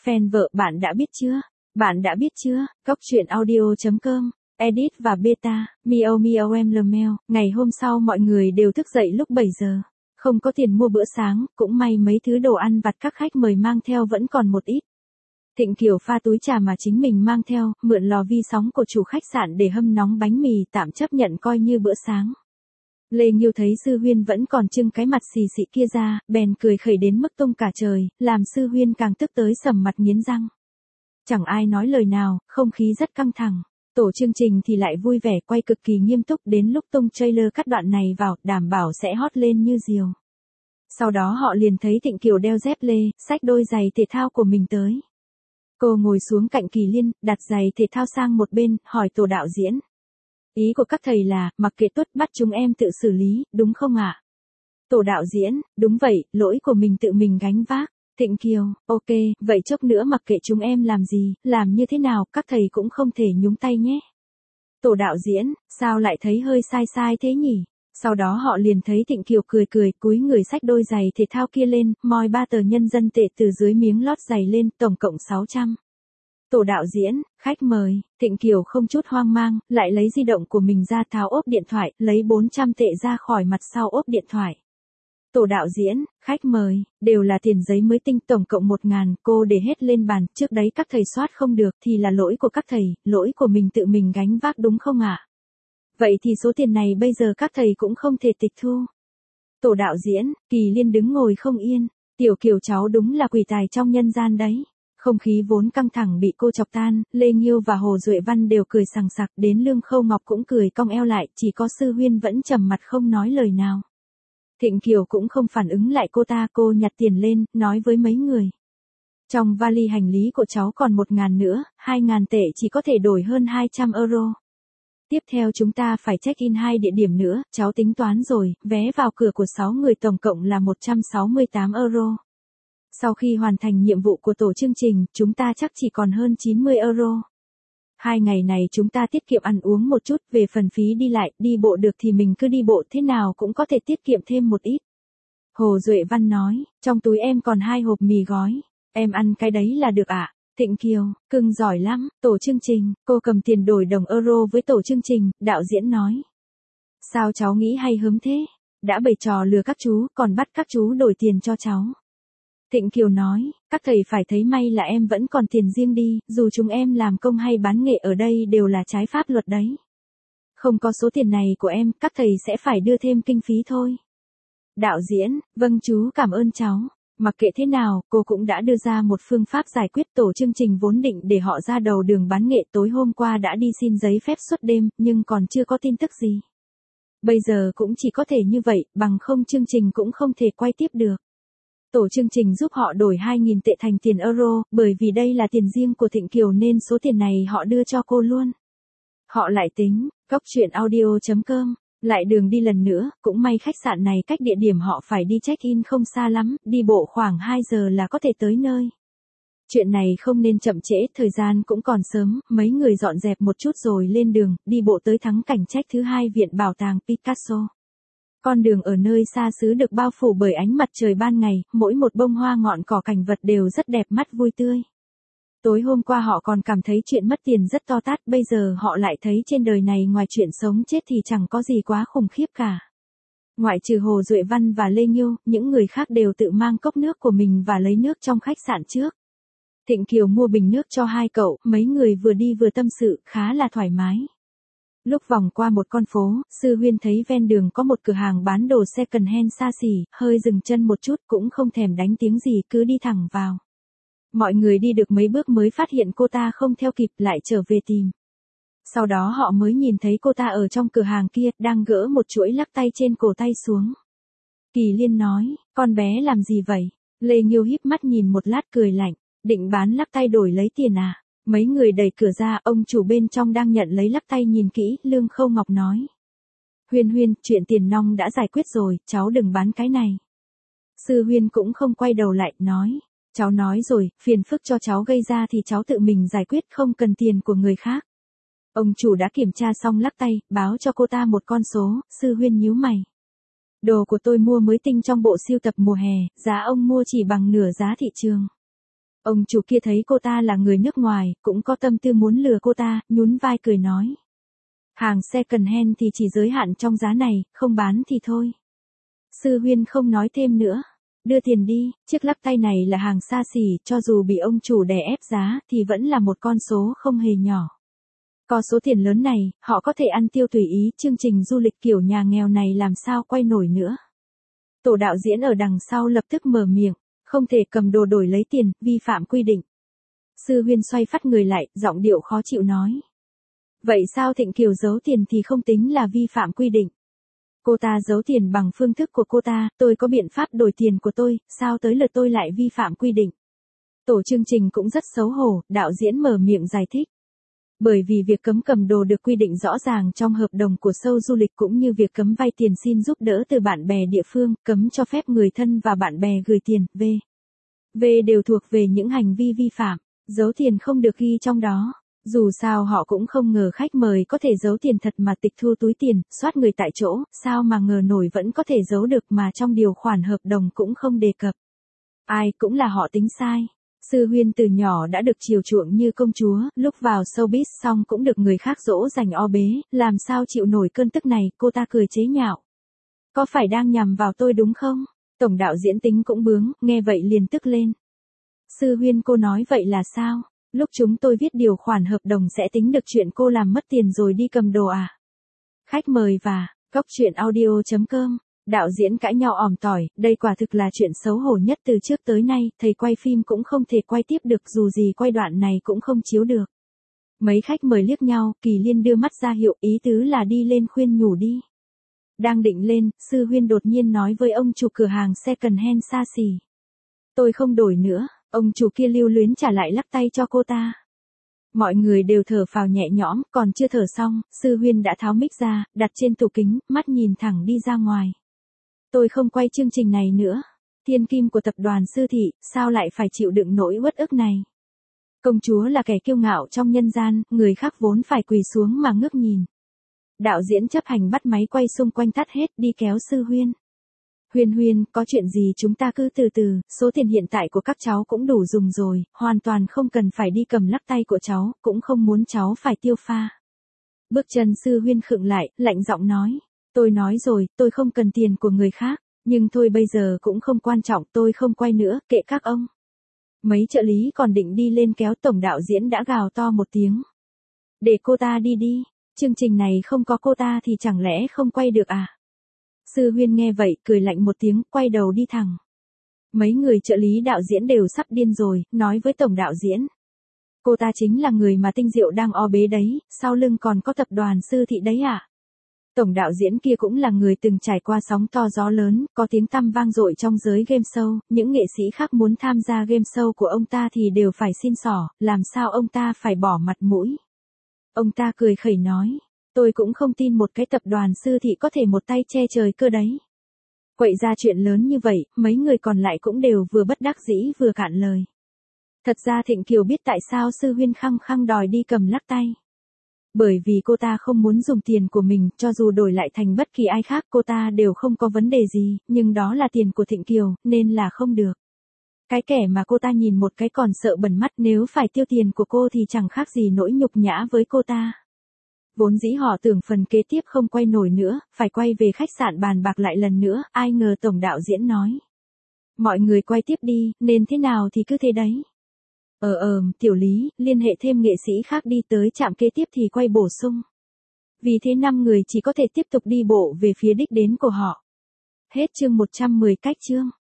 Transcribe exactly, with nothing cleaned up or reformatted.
Fan vợ bạn đã biết chưa? Bạn đã biết chưa? Cốc truyện audio chấm com, edit và beta, miao miao em lờ meo. Ngày hôm sau mọi người đều thức dậy lúc bảy giờ. Không có tiền mua bữa sáng, cũng may mấy thứ đồ ăn vặt các khách mời mang theo vẫn còn một ít. Thịnh Kiều pha túi trà mà chính mình mang theo, mượn lò vi sóng của chủ khách sạn để hâm nóng bánh mì, tạm chấp nhận coi như bữa sáng. Lê Nghiêu thấy Sư Huyên vẫn còn trưng cái mặt xì xị kia ra, bèn cười khẩy đến mức tung cả trời, làm Sư Huyên càng tức tới sầm mặt nghiến răng. Chẳng ai nói lời nào, không khí rất căng thẳng. Tổ chương trình thì lại vui vẻ quay cực kỳ nghiêm túc, đến lúc tung trailer cắt đoạn này vào, đảm bảo sẽ hot lên như diều. Sau đó họ liền thấy Thịnh Kiều đeo dép lê, xách đôi giày thể thao của mình tới. Cô ngồi xuống cạnh Kỳ Liên, đặt giày thể thao sang một bên, hỏi tổ đạo diễn. Ý của các thầy là, mặc kệ tuất bắt chúng em tự xử lý, đúng không ạ? Tổ đạo diễn, đúng vậy, lỗi của mình tự mình gánh vác. Thịnh Kiều, ok, vậy chốc nữa mặc kệ chúng em làm gì, làm như thế nào, các thầy cũng không thể nhúng tay nhé. Tổ đạo diễn, sao lại thấy hơi sai sai thế nhỉ? Sau đó họ liền thấy Thịnh Kiều cười cười, cúi người xách đôi giày thể thao kia lên, moi ba tờ nhân dân tệ từ dưới miếng lót giày lên, tổng cộng sáu trăm. Tổ đạo diễn, khách mời, Thịnh Kiều không chút hoang mang, lại lấy di động của mình ra tháo ốp điện thoại, lấy bốn trăm tệ ra khỏi mặt sau ốp điện thoại. Tổ đạo diễn, khách mời, đều là tiền giấy mới tinh, tổng cộng một ngàn, cô để hết lên bàn, trước đấy các thầy soát không được thì là lỗi của các thầy, lỗi của mình tự mình gánh vác đúng không ạ? Vậy thì số tiền này bây giờ các thầy cũng không thể tịch thu. Tổ đạo diễn, Kỳ Liên đứng ngồi không yên, Tiểu Kiều cháu đúng là quỷ tài trong nhân gian đấy. Không khí vốn căng thẳng bị cô chọc tan, Lê Nghiêu và Hồ Duệ Văn đều cười sằng sặc, đến Lương Khâu Ngọc cũng cười cong eo lại, chỉ có Sư Huyên vẫn trầm mặt không nói lời nào. Thịnh Kiều cũng không phản ứng lại cô ta, cô nhặt tiền lên, nói với mấy người. Trong vali hành lý của cháu còn một ngàn nữa, hai ngàn tệ chỉ có thể đổi hơn hai trăm euro. Tiếp theo chúng ta phải check-in hai địa điểm nữa, cháu tính toán rồi, vé vào cửa của sáu người tổng cộng là một trăm sáu mươi tám euro. Sau khi hoàn thành nhiệm vụ của tổ chương trình, chúng ta chắc chỉ còn hơn chín mươi euro. Hai ngày này chúng ta tiết kiệm ăn uống một chút, về phần phí đi lại, đi bộ được thì mình cứ đi bộ, thế nào cũng có thể tiết kiệm thêm một ít. Hồ Duệ Văn nói, trong túi em còn hai hộp mì gói, em ăn cái đấy là được ạ. À? Thịnh Kiều, cưng giỏi lắm, tổ chương trình, cô cầm tiền đổi đồng euro với tổ chương trình, đạo diễn nói. Sao cháu nghĩ hay hớm thế, đã bày trò lừa các chú, còn bắt các chú đổi tiền cho cháu. Thịnh Kiều nói, các thầy phải thấy may là em vẫn còn tiền riêng đi, dù chúng em làm công hay bán nghệ ở đây đều là trái pháp luật đấy. Không có số tiền này của em, các thầy sẽ phải đưa thêm kinh phí thôi. Đạo diễn, vâng chú cảm ơn cháu. Mặc kệ thế nào, cô cũng đã đưa ra một phương pháp giải quyết. Tổ chương trình vốn định để họ ra đầu đường bán nghệ, tối hôm qua đã đi xin giấy phép suốt đêm, nhưng còn chưa có tin tức gì. Bây giờ cũng chỉ có thể như vậy, bằng không chương trình cũng không thể quay tiếp được. Tổ chương trình giúp họ đổi hai nghìn tệ thành tiền euro, bởi vì đây là tiền riêng của Thịnh Kiều nên số tiền này họ đưa cho cô luôn. Họ lại tính, cốc truyện audio chấm com, lại đường đi lần nữa, cũng may khách sạn này cách địa điểm họ phải đi check-in không xa lắm, đi bộ khoảng hai giờ là có thể tới nơi. Chuyện này không nên chậm trễ, thời gian cũng còn sớm, mấy người dọn dẹp một chút rồi lên đường, đi bộ tới thắng cảnh trách thứ hai viện bảo tàng Picasso. Con đường ở nơi xa xứ được bao phủ bởi ánh mặt trời ban ngày, mỗi một bông hoa ngọn cỏ cảnh vật đều rất đẹp mắt vui tươi. Tối hôm qua họ còn cảm thấy chuyện mất tiền rất to tát, bây giờ họ lại thấy trên đời này ngoài chuyện sống chết thì chẳng có gì quá khủng khiếp cả. Ngoại trừ Hồ Duệ Văn và Lê Nghiêu, những người khác đều tự mang cốc nước của mình và lấy nước trong khách sạn trước. Thịnh Kiều mua bình nước cho hai cậu, mấy người vừa đi vừa tâm sự, khá là thoải mái. Lúc vòng qua một con phố, Sư Huyên thấy ven đường có một cửa hàng bán đồ second hand xa xỉ, hơi dừng chân một chút cũng không thèm đánh tiếng gì, cứ đi thẳng vào. Mọi người đi được mấy bước mới phát hiện cô ta không theo kịp, lại trở về tìm. Sau đó họ mới nhìn thấy cô ta ở trong cửa hàng kia, đang gỡ một chuỗi lắc tay trên cổ tay xuống. Kỳ Liên nói, con bé làm gì vậy? Lê Nghiêu híp mắt nhìn một lát cười lạnh, định bán lắc tay đổi lấy tiền à? Mấy người đẩy cửa ra, ông chủ bên trong đang nhận lấy lắc tay nhìn kỹ, Lương Khâu Ngọc nói. Huyên Huyên, chuyện tiền nong đã giải quyết rồi, cháu đừng bán cái này. Sư Huyên cũng không quay đầu lại, nói. Cháu nói rồi, phiền phức cho cháu gây ra thì cháu tự mình giải quyết, không cần tiền của người khác. Ông chủ đã kiểm tra xong lắc tay, báo cho cô ta một con số, Sư Huyên nhíu mày. Đồ của tôi mua mới tinh trong bộ sưu tập mùa hè, giá ông mua chỉ bằng nửa giá thị trường. Ông chủ kia thấy cô ta là người nước ngoài, cũng có tâm tư muốn lừa cô ta, nhún vai cười nói. Hàng second hand thì chỉ giới hạn trong giá này, không bán thì thôi. Sư Huyên không nói thêm nữa. Đưa tiền đi, chiếc lắc tay này là hàng xa xỉ, cho dù bị ông chủ đè ép giá thì vẫn là một con số không hề nhỏ. Có số tiền lớn này, họ có thể ăn tiêu tùy ý, chương trình du lịch kiểu nhà nghèo này làm sao quay nổi nữa. Tổ đạo diễn ở đằng sau lập tức mở miệng, không thể cầm đồ đổi lấy tiền, vi phạm quy định. Sư Huyên xoay phát người lại, giọng điệu khó chịu nói. Vậy sao Thịnh Kiều giấu tiền thì không tính là vi phạm quy định? Cô ta giấu tiền bằng phương thức của cô ta, tôi có biện pháp đổi tiền của tôi, sao tới lượt tôi lại vi phạm quy định? Tổ chương trình cũng rất xấu hổ, đạo diễn mở miệng giải thích. Bởi vì việc cấm cầm đồ được quy định rõ ràng trong hợp đồng của show du lịch cũng như việc cấm vay tiền xin giúp đỡ từ bạn bè địa phương, cấm cho phép người thân và bạn bè gửi tiền, v. V đều thuộc về những hành vi vi phạm, giấu tiền không được ghi trong đó. Dù sao họ cũng không ngờ khách mời có thể giấu tiền thật mà tịch thu túi tiền, soát người tại chỗ, sao mà ngờ nổi vẫn có thể giấu được mà trong điều khoản hợp đồng cũng không đề cập. Ai cũng là họ tính sai. Sư Huyên từ nhỏ đã được chiều chuộng như công chúa, lúc vào showbiz xong cũng được người khác dỗ dành o bế, làm sao chịu nổi cơn tức này, cô ta cười chế nhạo. Có phải đang nhằm vào tôi đúng không? Tổng đạo diễn tính cũng bướng, nghe vậy liền tức lên. Sư Huyên cô nói vậy là sao? Lúc chúng tôi viết điều khoản hợp đồng sẽ tính được chuyện cô làm mất tiền rồi đi cầm đồ à? Khách mời và, góc truyện audio chấm com. Đạo diễn cãi nhau òm tỏi, đây quả thực là chuyện xấu hổ nhất từ trước tới nay, thầy quay phim cũng không thể quay tiếp được dù gì quay đoạn này cũng không chiếu được. Mấy khách mời liếc nhau, Kỳ Liên đưa mắt ra hiệu ý tứ là đi lên khuyên nhủ đi. Đang định lên, Sư Huyên đột nhiên nói với ông chủ cửa hàng second hand xa xỉ. Tôi không đổi nữa, ông chủ kia lưu luyến trả lại lắc tay cho cô ta. Mọi người đều thở phào nhẹ nhõm, còn chưa thở xong, Sư Huyên đã tháo mic ra, đặt trên tủ kính, mắt nhìn thẳng đi ra ngoài. Tôi không quay chương trình này nữa. Thiên kim của tập đoàn Sư Thị, sao lại phải chịu đựng nỗi uất ức này? Công chúa là kẻ kiêu ngạo trong nhân gian, người khác vốn phải quỳ xuống mà ngước nhìn. Đạo diễn chấp hành bắt máy quay xung quanh tắt hết đi kéo Sư Huyên. Huyên Huyên, có chuyện gì chúng ta cứ từ từ, số tiền hiện tại của các cháu cũng đủ dùng rồi, hoàn toàn không cần phải đi cầm lắc tay của cháu, cũng không muốn cháu phải tiêu pha. Bước chân Sư Huyên khựng lại, lạnh giọng nói. Tôi nói rồi, tôi không cần tiền của người khác, nhưng thôi bây giờ cũng không quan trọng, tôi không quay nữa, kệ các ông. Mấy trợ lý còn định đi lên kéo tổng đạo diễn đã gào to một tiếng. Để cô ta đi đi, chương trình này không có cô ta thì chẳng lẽ không quay được à? Sư Huyên nghe vậy, cười lạnh một tiếng, quay đầu đi thẳng. Mấy người trợ lý đạo diễn đều sắp điên rồi, nói với tổng đạo diễn. Cô ta chính là người mà Tinh Diệu đang o bế đấy, sau lưng còn có tập đoàn Sư Thị đấy à? Tổng đạo diễn kia cũng là người từng trải qua sóng to gió lớn, có tiếng tăm vang dội trong giới game show, những nghệ sĩ khác muốn tham gia game show của ông ta thì đều phải xin xỏ, làm sao ông ta phải bỏ mặt mũi. Ông ta cười khẩy nói, tôi cũng không tin một cái tập đoàn Sư Thị có thể một tay che trời cơ đấy. Quậy ra chuyện lớn như vậy, mấy người còn lại cũng đều vừa bất đắc dĩ vừa cạn lời. Thật ra Thịnh Kiều biết tại sao Sư Huyên khăng khăng đòi đi cầm lắc tay. Bởi vì cô ta không muốn dùng tiền của mình, cho dù đổi lại thành bất kỳ ai khác cô ta đều không có vấn đề gì, nhưng đó là tiền của Thịnh Kiều, nên là không được. Cái kẻ mà cô ta nhìn một cái còn sợ bẩn mắt, nếu phải tiêu tiền của cô thì chẳng khác gì nỗi nhục nhã với cô ta. Vốn dĩ họ tưởng phần kế tiếp không quay nổi nữa, phải quay về khách sạn bàn bạc lại lần nữa, ai ngờ tổng đạo diễn nói. Mọi người quay tiếp đi, nên thế nào thì cứ thế đấy. Ờ ờ, tiểu lý, liên hệ thêm nghệ sĩ khác đi tới trạm kế tiếp thì quay bổ sung. Vì thế năm người chỉ có thể tiếp tục đi bộ về phía đích đến của họ. Hết chương một trăm mười cách chương.